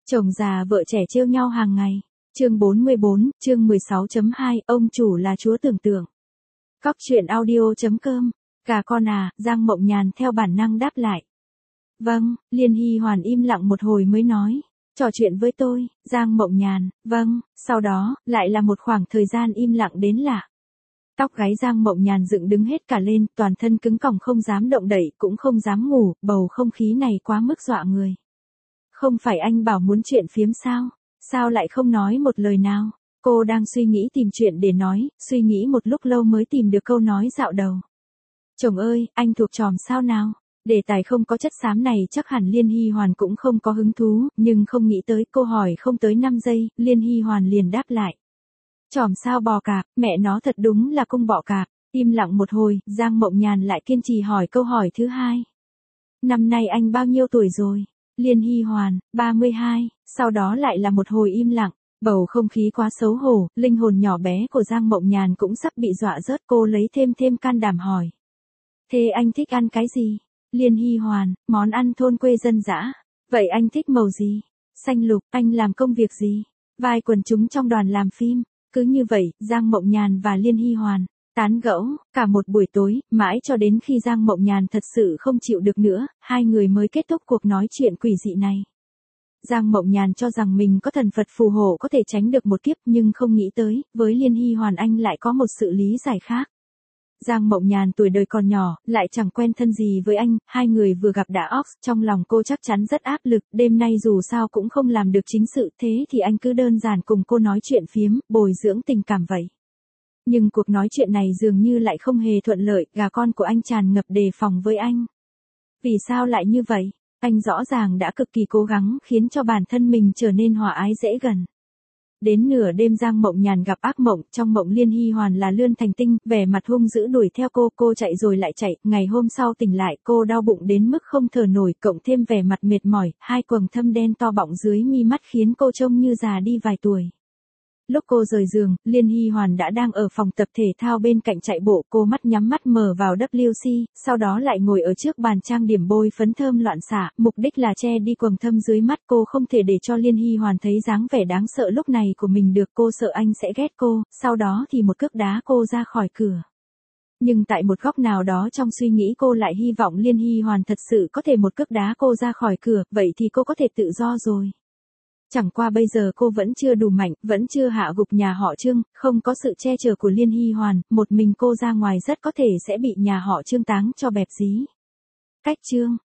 Chồng già vợ trẻ trêu nhau hàng ngày. Chương 44, chương 16.2, ông chủ là chúa tưởng tượng. Cóc truyện audio.com. Gà con à, Giang Mộng Nhàn theo bản năng đáp lại. Vâng, Liên Hy Hoàn im lặng một hồi mới nói. Trò chuyện với tôi, Giang Mộng Nhàn, vâng, sau đó, lại là một khoảng thời gian im lặng đến lạ. Tóc gáy Giang Mộng Nhàn dựng đứng hết cả lên, toàn thân cứng còng không dám động đậy, cũng không dám ngủ, bầu không khí này quá mức dọa người. Không phải anh bảo muốn chuyện phiếm sao? Sao lại không nói một lời nào? Cô đang suy nghĩ tìm chuyện để nói, suy nghĩ một lúc lâu mới tìm được câu nói dạo đầu. Chồng ơi, anh thuộc chòm sao nào? Đề tài không có chất xám này chắc hẳn Liên Hy Hoàn cũng không có hứng thú, nhưng không nghĩ tới cô hỏi không tới 5 giây, Liên Hy Hoàn liền đáp lại. Chòm sao bò cạp, mẹ nó thật đúng là cung bọ cạp. Im lặng một hồi, Giang Mộng Nhàn lại kiên trì hỏi câu hỏi thứ hai. Năm nay anh bao nhiêu tuổi rồi? Liên Hy Hoàn, 32, sau đó lại là một hồi im lặng, bầu không khí quá xấu hổ, linh hồn nhỏ bé của Giang Mộng Nhàn cũng sắp bị dọa rớt, cô lấy thêm can đảm hỏi. Thế anh thích ăn cái gì? Liên Hy Hoàn, món ăn thôn quê dân dã. Vậy anh thích màu gì? Xanh lục, anh làm công việc gì? Vai quần chúng trong đoàn làm phim. Cứ như vậy, Giang Mộng Nhàn và Liên Hy Hoàn tán gẫu cả một buổi tối, mãi cho đến khi Giang Mộng Nhàn thật sự không chịu được nữa, hai người mới kết thúc cuộc nói chuyện quỷ dị này. Giang Mộng Nhàn cho rằng mình có thần Phật phù hộ có thể tránh được một kiếp, nhưng không nghĩ tới, với Liên Hy Hoàn anh lại có một sự lý giải khác. Giang Mộng Nhàn tuổi đời còn nhỏ, lại chẳng quen thân gì với anh, hai người vừa gặp đã ox, trong lòng cô chắc chắn rất áp lực, đêm nay dù sao cũng không làm được chính sự, thế thì anh cứ đơn giản cùng cô nói chuyện phiếm, bồi dưỡng tình cảm vậy. Nhưng cuộc nói chuyện này dường như lại không hề thuận lợi, gà con của anh tràn ngập đề phòng với anh. Vì sao lại như vậy? Anh rõ ràng đã cực kỳ cố gắng khiến cho bản thân mình trở nên hòa ái dễ gần. Đến nửa đêm Giang Mộng Nhàn gặp ác mộng, trong mộng Liên Hy Hoàn là Lươn Thành Tinh, vẻ mặt hung dữ đuổi theo cô chạy rồi lại chạy, ngày hôm sau tỉnh lại cô đau bụng đến mức không thở nổi, cộng thêm vẻ mặt mệt mỏi, hai quầng thâm đen to bọng dưới mi mắt khiến cô trông như già đi vài tuổi. Lúc cô rời giường, Liên Hy Hoàn đã đang ở phòng tập thể thao bên cạnh chạy bộ, cô mắt nhắm mắt mở vào WC, sau đó lại ngồi ở trước bàn trang điểm bôi phấn thơm loạn xạ, mục đích là che đi quầng thâm dưới mắt, cô không thể để cho Liên Hy Hoàn thấy dáng vẻ đáng sợ lúc này của mình được, cô sợ anh sẽ ghét cô, sau đó thì một cước đá cô ra khỏi cửa. Nhưng tại một góc nào đó trong suy nghĩ cô lại hy vọng Liên Hy Hoàn thật sự có thể một cước đá cô ra khỏi cửa, vậy thì cô có thể tự do rồi. Chẳng qua bây giờ cô vẫn chưa đủ mạnh, vẫn chưa hạ gục nhà họ Trương, không có sự che chở của Liên Hy Hoàn, một mình cô ra ngoài rất có thể sẽ bị nhà họ Trương táng cho bẹp dí. Cách Trương,